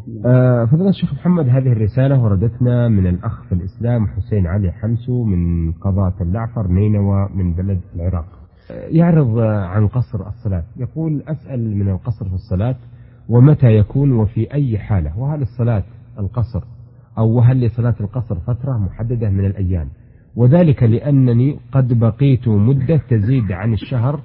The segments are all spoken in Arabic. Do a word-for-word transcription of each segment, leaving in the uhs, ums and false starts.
آه فضيلة الشيخ محمد، هذه الرسالة وردتنا من الأخ في الإسلام حسين علي حمسو من قضاة اللعفر نينوى من بلد العراق. آه يعرض عن قصر الصلاة، يقول: أسأل من القصر في الصلاة ومتى يكون وفي أي حالة، وهل الصلاة القصر أو وهل لصلاة القصر فترة محددة من الأيام، وذلك لأنني قد بقيت مدة تزيد عن الشهر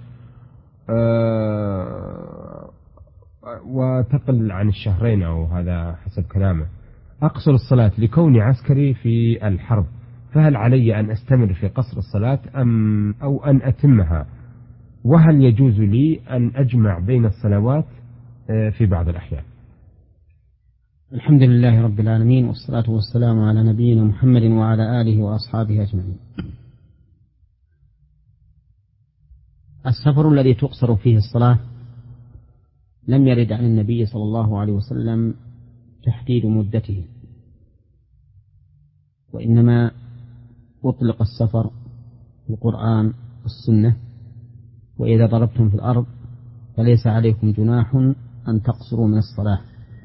آه وتقل عن الشهرين، أو هذا حسب كلامه، أقصر الصلاة لكوني عسكري في الحرب، فهل علي أن أستمر في قصر الصلاة أم أو أن أتمها، وهل يجوز لي أن أجمع بين الصلوات في بعض الأحيان؟ الحمد لله رب العالمين، والصلاة والسلام على نبينا محمد وعلى آله وأصحابه أجمعين. السفر الذي تقصر فيه الصلاة لم يرد عن النبي صلى الله عليه وسلم تحديد مدته، وإنما أطلق السفر في القرآن والسنة: وإذا ضربتم في الأرض فليس عليكم جناح أن تقصروا من الصلاة.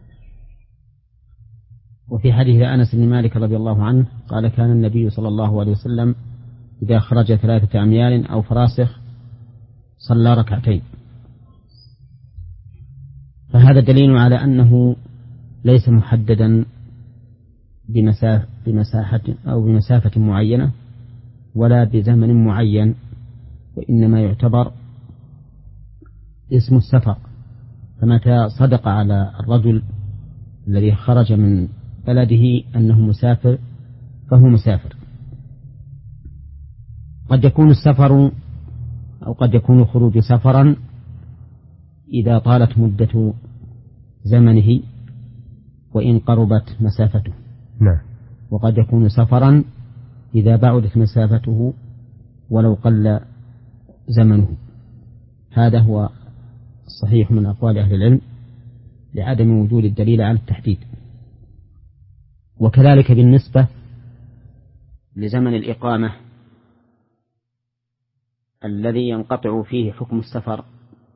وفي حديث أنس بن مالك رضي الله عنه قال: كان النبي صلى الله عليه وسلم إذا خرج ثلاثة أميال أو فراسخ صلى ركعتين. فهذا دليل على أنه ليس محددا بمسافة, بمساحة أو بمسافة معينة ولا بزمن معين، وإنما يعتبر اسم السفر. فمتى صدق على الرجل الذي خرج من بلده أنه مسافر فهو مسافر. قد يكون السفر أو قد يكون الخروج سفرا إذا طالت مدة زمنه وإن قربت مسافته. نعم. وقد يكون سفرا إذا بعدت مسافته ولو قل زمنه. هذا هو الصحيح من أقوال أهل العلم لعدم وجود الدليل على التحديد. وكذلك بالنسبة لزمن الإقامة الذي ينقطع فيه حكم السفر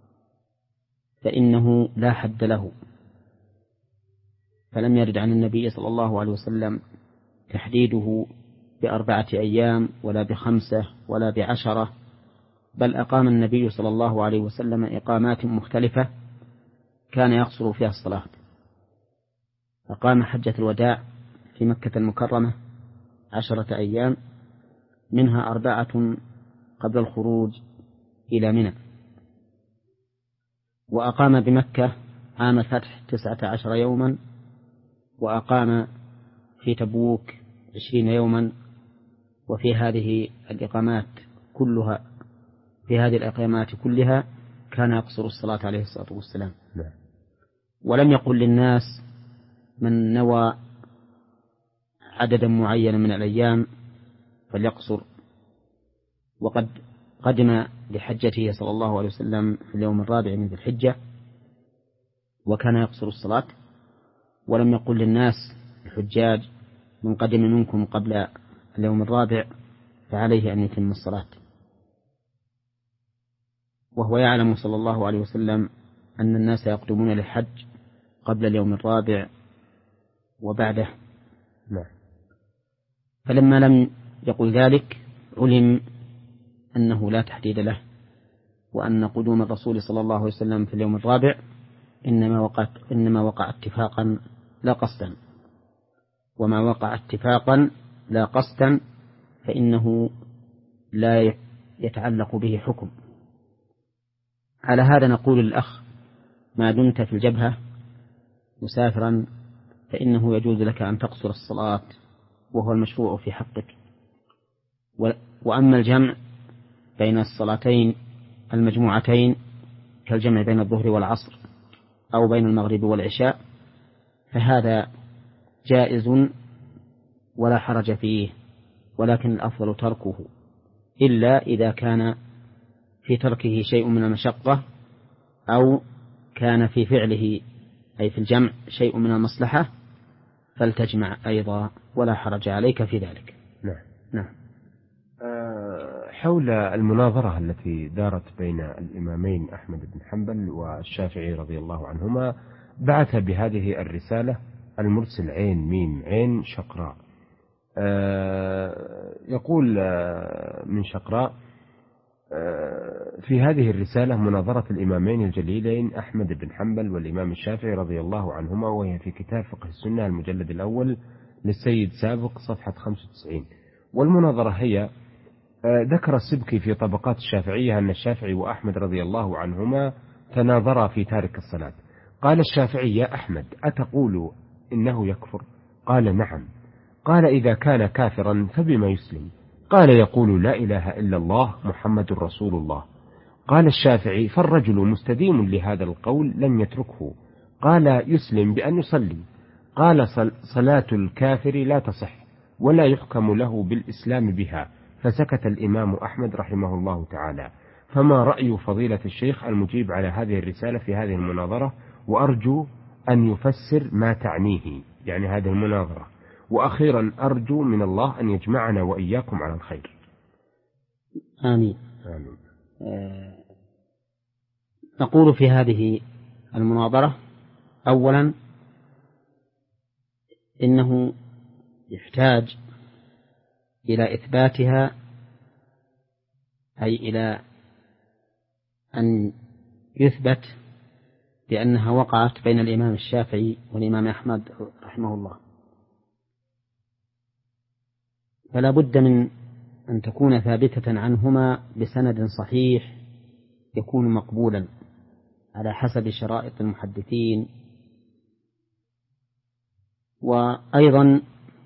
فإنه لا حد له، فلم يرد عن النبي صلى الله عليه وسلم تحديده بأربعة أيام ولا بخمسة ولا بعشرة، بل أقام النبي صلى الله عليه وسلم إقامات مختلفة كان يقصر فيها الصلاة. أقام حجة الوداع في مكة المكرمة عشرة أيام، منها أربعة قبل الخروج إلى منى، وأقام بمكة عام الفتح تسعة عشر يوما، وأقام في تبوك عشرين يوما. وفي هذه الإقامات كلها في هذه الإقامات كلها كان يقصر الصلاة عليه الصلاة والسلام. ولم يقل للناس من نوى عددا معينا من الأيام فليقصر. وقد قدم لحجته صلى الله عليه وسلم في اليوم الرابع من ذي الحجة وكان يقصر الصلاة، ولم يقل للناس الحجاج من قدم منكم قبل اليوم الرابع فعليه أن يتم الصلاة. وهو يعلم صلى الله عليه وسلم أن الناس يقدمون للحج قبل اليوم الرابع وبعده. لا. فلما لم يقل ذلك علم أنه لا تحديد له، وأن قدوم الرسول صلى الله عليه وسلم في اليوم الرابع إنما وقع إنما وقع اتفاقا لا قصدا، وما وقع اتفاقا لا قصدا فإنه لا يتعلق به حكم. على هذا نقول للأخ: ما دمت في الجبهة مسافرا فإنه يجوز لك أن تقصر الصلاة وهو المشروع في حقك. وأما الجمع بين الصلاتين المجموعتين كالجمع بين الظهر والعصر أو بين المغرب والعشاء فهذا جائز ولا حرج فيه، ولكن الأفضل تركه، إلا إذا كان في تركه شيء من المشقة أو كان في فعله أي في الجمع شيء من المصلحة فلتجمع أيضا ولا حرج عليك في ذلك. نعم. نعم. حول المناظرة التي دارت بين الإمامين أحمد بن حنبل والشافعي رضي الله عنهما بعث بهذه الرسالة المرسل عين ميم عين شقراء. يقول من شقراء: في هذه الرسالة مناظرة الإمامين الجليلين أحمد بن حنبل والإمام الشافعي رضي الله عنهما، وهي في كتاب فقه السنة المجلد الأول للسيد سابق صفحة خمسة وتسعين. والمناظرة هي: ذكر السبكي في طبقات الشافعية أن الشافعي وأحمد رضي الله عنهما تناظرا في تارك الصلاة. قال الشافعي: يا أحمد، أتقول إنه يكفر؟ قال: نعم. قال: إذا كان كافرا فبما يسلم؟ قال: يقول لا إله إلا الله محمد رسول الله. قال الشافعي: فالرجل مستديم لهذا القول لم يتركه. قال: يسلم بأن يصلي. قال: صلاة الكافر لا تصح ولا يحكم له بالإسلام بها. فسكت الإمام أحمد رحمه الله تعالى. فما رأي فضيلة الشيخ المجيب على هذه الرسالة في هذه المناظرة؟ وأرجو أن يفسر ما تعنيه، يعني هذه المناظرة. وأخيرا أرجو من الله أن يجمعنا وإياكم على الخير. آمين. آمين. آه نقول في هذه المناظرة: أولا، إنه يحتاج إلى إثباتها، أي إلى أن يثبت بأنها وقعت بين الإمام الشافعي والإمام أحمد رحمه الله. فلا بد من أن تكون ثابتة عنهما بسند صحيح يكون مقبولا على حسب شرائط المحدثين. وأيضا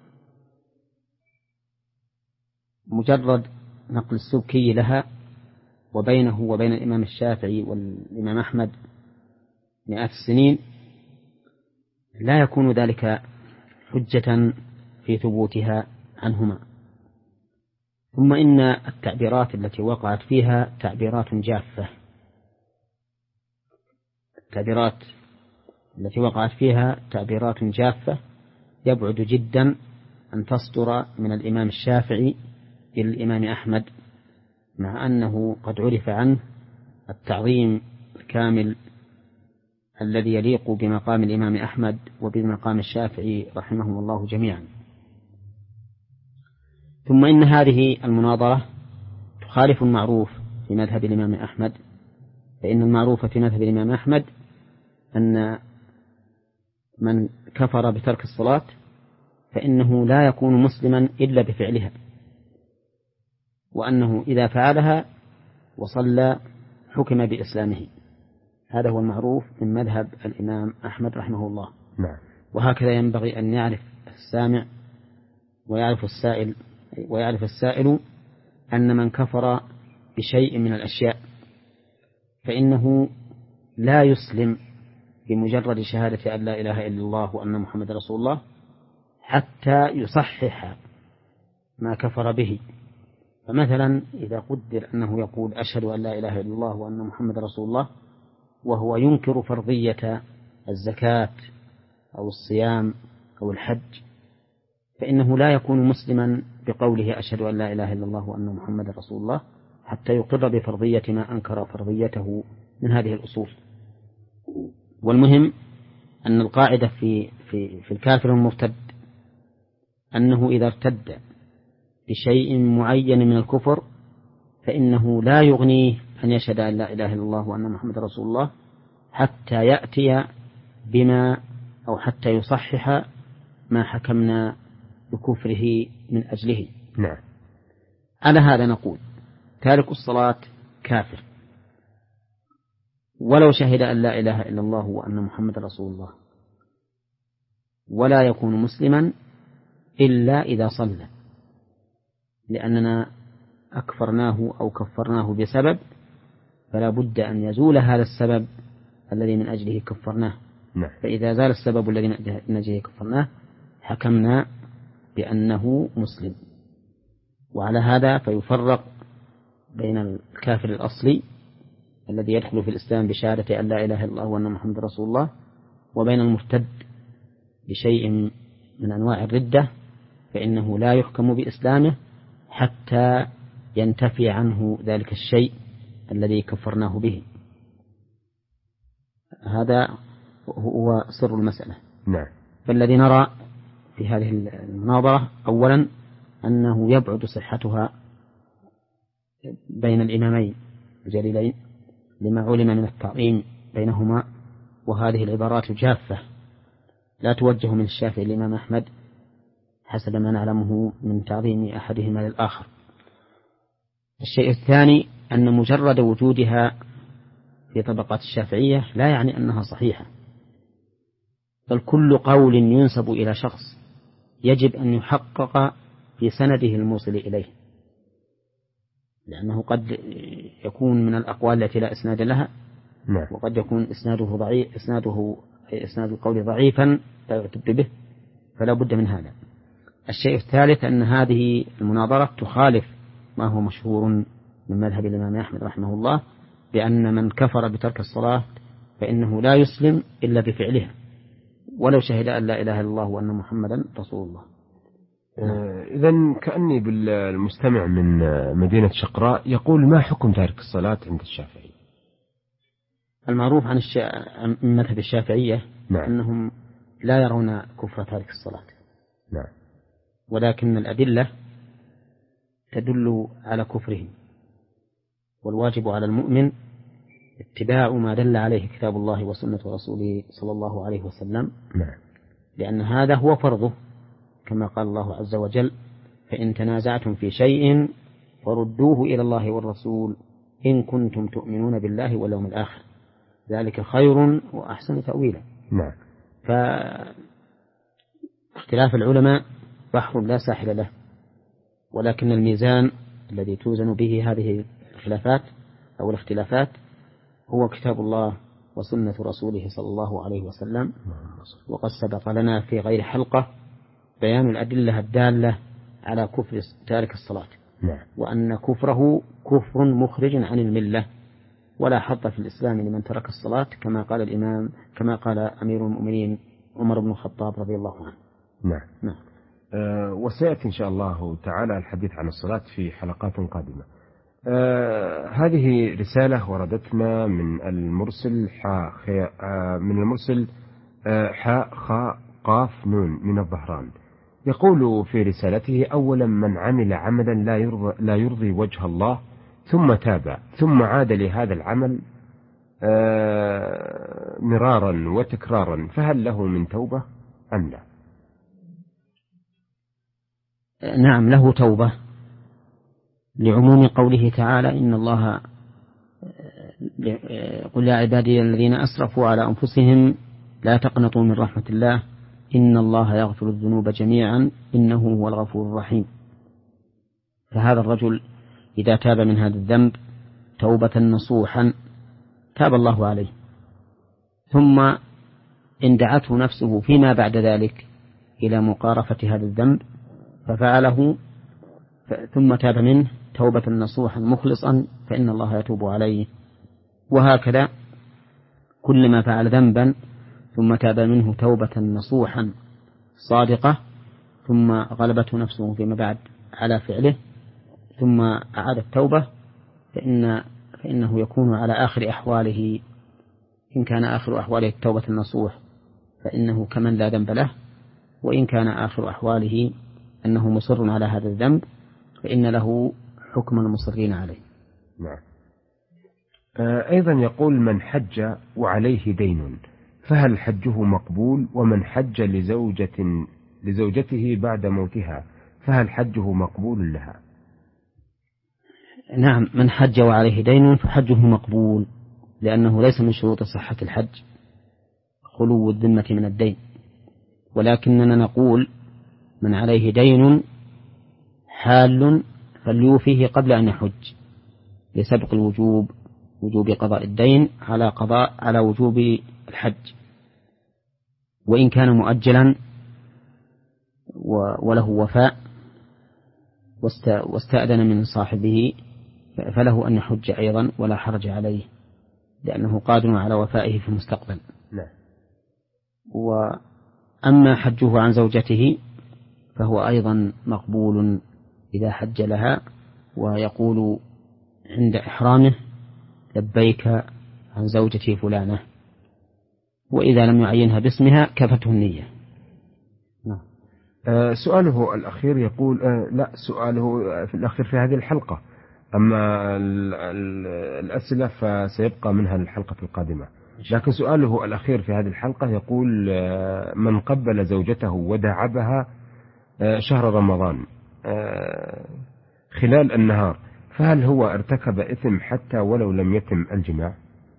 مجرد نقل السبكي لها وبينه وبين الإمام الشافعي والإمام أحمد مئات السنين لا يكون ذلك حجة في ثبوتها عنهما. ثم إن التعبيرات التي وقعت فيها تعبيرات جافة، التعبيرات التي وقعت فيها تعبيرات جافة يبعد جدا أن تصدر من الإمام الشافعي إلى الإمام أحمد، مع أنه قد عرف عنه التعظيم الكامل الذي يليق بمقام الإمام أحمد وبمقام الشافعي رحمهم الله جميعا. ثم إن هذه المناظرة تخالف المعروف في مذهب الإمام أحمد، فإن المعروف في مذهب الإمام أحمد أن من كفر بترك الصلاة فإنه لا يكون مسلما إلا بفعلها، وأنه إذا فعلها وصلى حكم بإسلامه. هذا هو المعروف من مذهب الإمام أحمد رحمه الله. نعم. وهكذا ينبغي أن يعرف السامع ويعرف السائل ويعرف السائل أن من كفر بشيء من الأشياء فإنه لا يسلم بمجرد شهادة أن لا إله إلا الله وأن محمد رسول الله حتى يصحح ما كفر به. فمثلا إذا قدر أنه يقول أشهد أن لا إله إلا الله وأن محمد رسول الله وهو ينكر فرضية الزكاة أو الصيام أو الحج، فإنه لا يكون مسلما بقوله أشهد أن لا إله إلا الله وأن محمد رسول الله حتى يقر بفرضية ما أنكر فرضيته من هذه الأصول. والمهم أن القاعدة في, في, في الكافر المرتد أنه إذا ارتد بشيء معين من الكفر فإنه لا يغنيه أن يشهد أن لا إله إلا الله وأن محمد رسول الله حتى يأتي بما أو حتى يصحح ما حكمنا بكفره من أجله. نعم. على هذا نقول: تارك الصلاة كافر ولو شهد أن لا إله إلا الله وأن محمد رسول الله، ولا يكون مسلما إلا إذا صلى، لأننا أكفرناه أو كفرناه بسبب، فلا بد أن يزول هذا السبب الذي من أجله كفرناه. نعم. فإذا زال السبب الذي من أجله كفرناه حكمنا بأنه مسلم. وعلى هذا فيفرق بين الكافر الأصلي الذي يدخل في الإسلام بشهادة أن لا إله إلا الله وأن محمد رسول الله، وبين المرتد بشيء من أنواع الردة، فإنه لا يحكم بإسلامه حتى ينتفي عنه ذلك الشيء الذي كفرناه به. هذا هو سر المسألة. نعم. فالذي نرى في هذه المناظرة أولا أنه يبعد صحتها بين الإمامين الجليلين لما علم من التعظيم بينهما، وهذه العبارات جافة لا توجه من الشافعي للإمام أحمد حسب ما نعلمه من تعظيم أحدهما للآخر. الشيء الثاني أن مجرد وجودها في طبقات الشافعية لا يعني أنها صحيحة، بل كل قول ينسب إلى شخص يجب أن يحقق في سنده الموصل إليه، لأنه قد يكون من الأقوال التي لا إسناد لها، وقد يكون إسناده ضعيف، إسناده إسناد القول ضعيفا لا يعتد به، فلا بد من هذا. الشيء الثالث أن هذه المناظرة تخالف ما هو مشهور من مذهب الإمام أحمد رحمه الله، بأن من كفر بترك الصلاة فإنه لا يسلم إلا بفعلها ولو شهد أن لا إله إلا الله وأن محمدا رسول الله. آه إذن كأني بالمستمع من مدينة شقراء يقول: ما حكم تارك الصلاة عند الشافعي؟ المعروف عن الشا... مذهب الشافعية نعم. أنهم لا يرون كفر تارك الصلاة. نعم. ولكن الأدلة تدل على كفرهم، والواجب على المؤمن اتباع ما دل عليه كتاب الله وسنة رسوله صلى الله عليه وسلم. نعم. لأن هذا هو فرضه، كما قال الله عز وجل: فإن تنازعتم في شيء فردوه إلى الله والرسول إن كنتم تؤمنون بالله واليوم الآخر ذلك خير وأحسن تأويلا. نعم. فاختلاف العلماء بحر لا ساحل له، ولكن الميزان الذي توزن به هذه الخلافات أو الاختلافات هو كتاب الله وسنة رسوله صلى الله عليه وسلم. وقد سبق لنا في غير حلقة بيان الأدلة الدالة على كفر تارك الصلاة. نعم. وأن كفره كفر مخرج عن الملة، ولا حظ في الإسلام لمن ترك الصلاة، كما قال الإمام كما قال أمير المؤمنين عمر بن الخطاب رضي الله عنه. نعم. نعم. أه وسيأتي إن شاء الله تعالى الحديث عن الصلاة في حلقات قادمة. أه هذه رسالة وردتنا من المرسل حاء أه من المرسل أه حاء خاء قاف نون من الظهران. يقول في رسالته: أولا، من عمل عملا لا يرضي, لا يرضي وجه الله ثم تاب ثم عاد لهذا العمل أه مرارا وتكرارا فهل له من توبة أم لا؟ نعم، له توبة، لعموم قوله تعالى: إن الله قل يا عبادي الذين أسرفوا على أنفسهم لا تقنطوا من رحمة الله إن الله يغفر الذنوب جميعا إنه هو الغفور الرحيم. فهذا الرجل إذا تاب من هذا الذنب توبة نصوحا تاب الله عليه، ثم إن دعته نفسه فيما بعد ذلك إلى مقارفة هذا الذنب ففعله ثم تاب منه توبة نصوحا مخلصا فإن الله يتوب عليه. وهكذا كلما فعل ذنبا ثم تاب منه توبة نصوحا صادقة ثم غلبته نفسه فيما بعد على فعله ثم أعاد التوبة فإن فإنه يكون على آخر أحواله. إن كان آخر أحواله التوبة النصوح فإنه كمن لا ذنب له، وإن كان آخر أحواله أنه مصر على هذا الذنب فإن له حكم المصرين عليه. نعم. أيضا يقول: من حج وعليه دين فهل حجه مقبول؟ ومن حج لزوجة لزوجته بعد موتها فهل حجه مقبول لها؟ نعم، من حج وعليه دين فحجه مقبول، لأنه ليس من شروط صحة الحج خلو الذمة من الدين، ولكننا نقول من عليه دين حال فليوفيه قبل أن يحج لسبق الوجوب وجوب قضاء الدين على قضاء على وجوب الحج. وإن كان مؤجلا وله وفاء واستأذن من صاحبه فله أن يحج أيضا ولا حرج عليه، لأنه قادر على وفائه في المستقبل. لا. وأما حجه عن زوجته فهو أيضا مقبول إذا حج لها، ويقول عند إحرامه: لبيك عن زوجتي فلانة. وإذا لم يعينها باسمها كفته النية. نعم. آه سؤاله الأخير يقول آه لا سؤاله في الأخير في هذه الحلقة، أما ال ال الأسئلة فسيبقى منها الحلقة القادمة. لكن سؤاله الأخير في هذه الحلقة يقول آه من قبل زوجته وداعبها آه شهر رمضان آه خلال النهار فهل هو ارتكب إثم حتى ولو لم يتم الجماع؟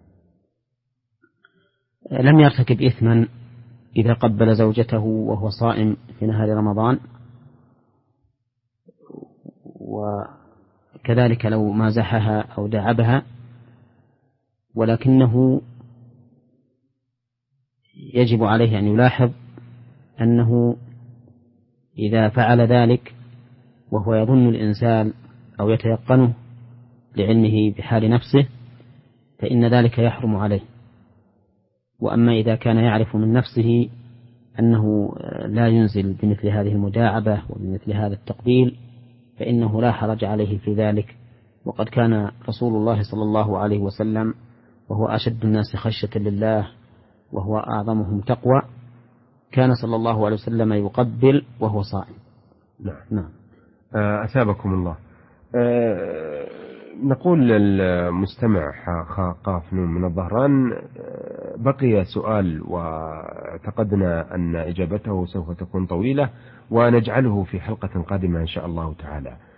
لم يرتكب إثما إذا قبل زوجته وهو صائم في نهار رمضان، وكذلك لو مازحها أو داعبها، ولكنه يجب عليه أن يلاحظ أنه إذا فعل ذلك وهو يظن الإنسان أو يتيقنه لعلمه بحال نفسه فإن ذلك يحرم عليه. وأما إذا كان يعرف من نفسه أنه لا ينزل بمثل هذه المداعبة وبمثل هذا التقبيل فإنه لا حرج عليه في ذلك. وقد كان رسول الله صلى الله عليه وسلم وهو أشد الناس خشية لله وهو أعظمهم تقوى كان صلى الله عليه وسلم يقبل وهو صائم. نعم. نعم. أثابكم الله. أه نقول للمستمع قاف نون من الظهران بقي سؤال واعتقدنا أن إجابته سوف تكون طويلة ونجعله في حلقة قادمة إن شاء الله تعالى.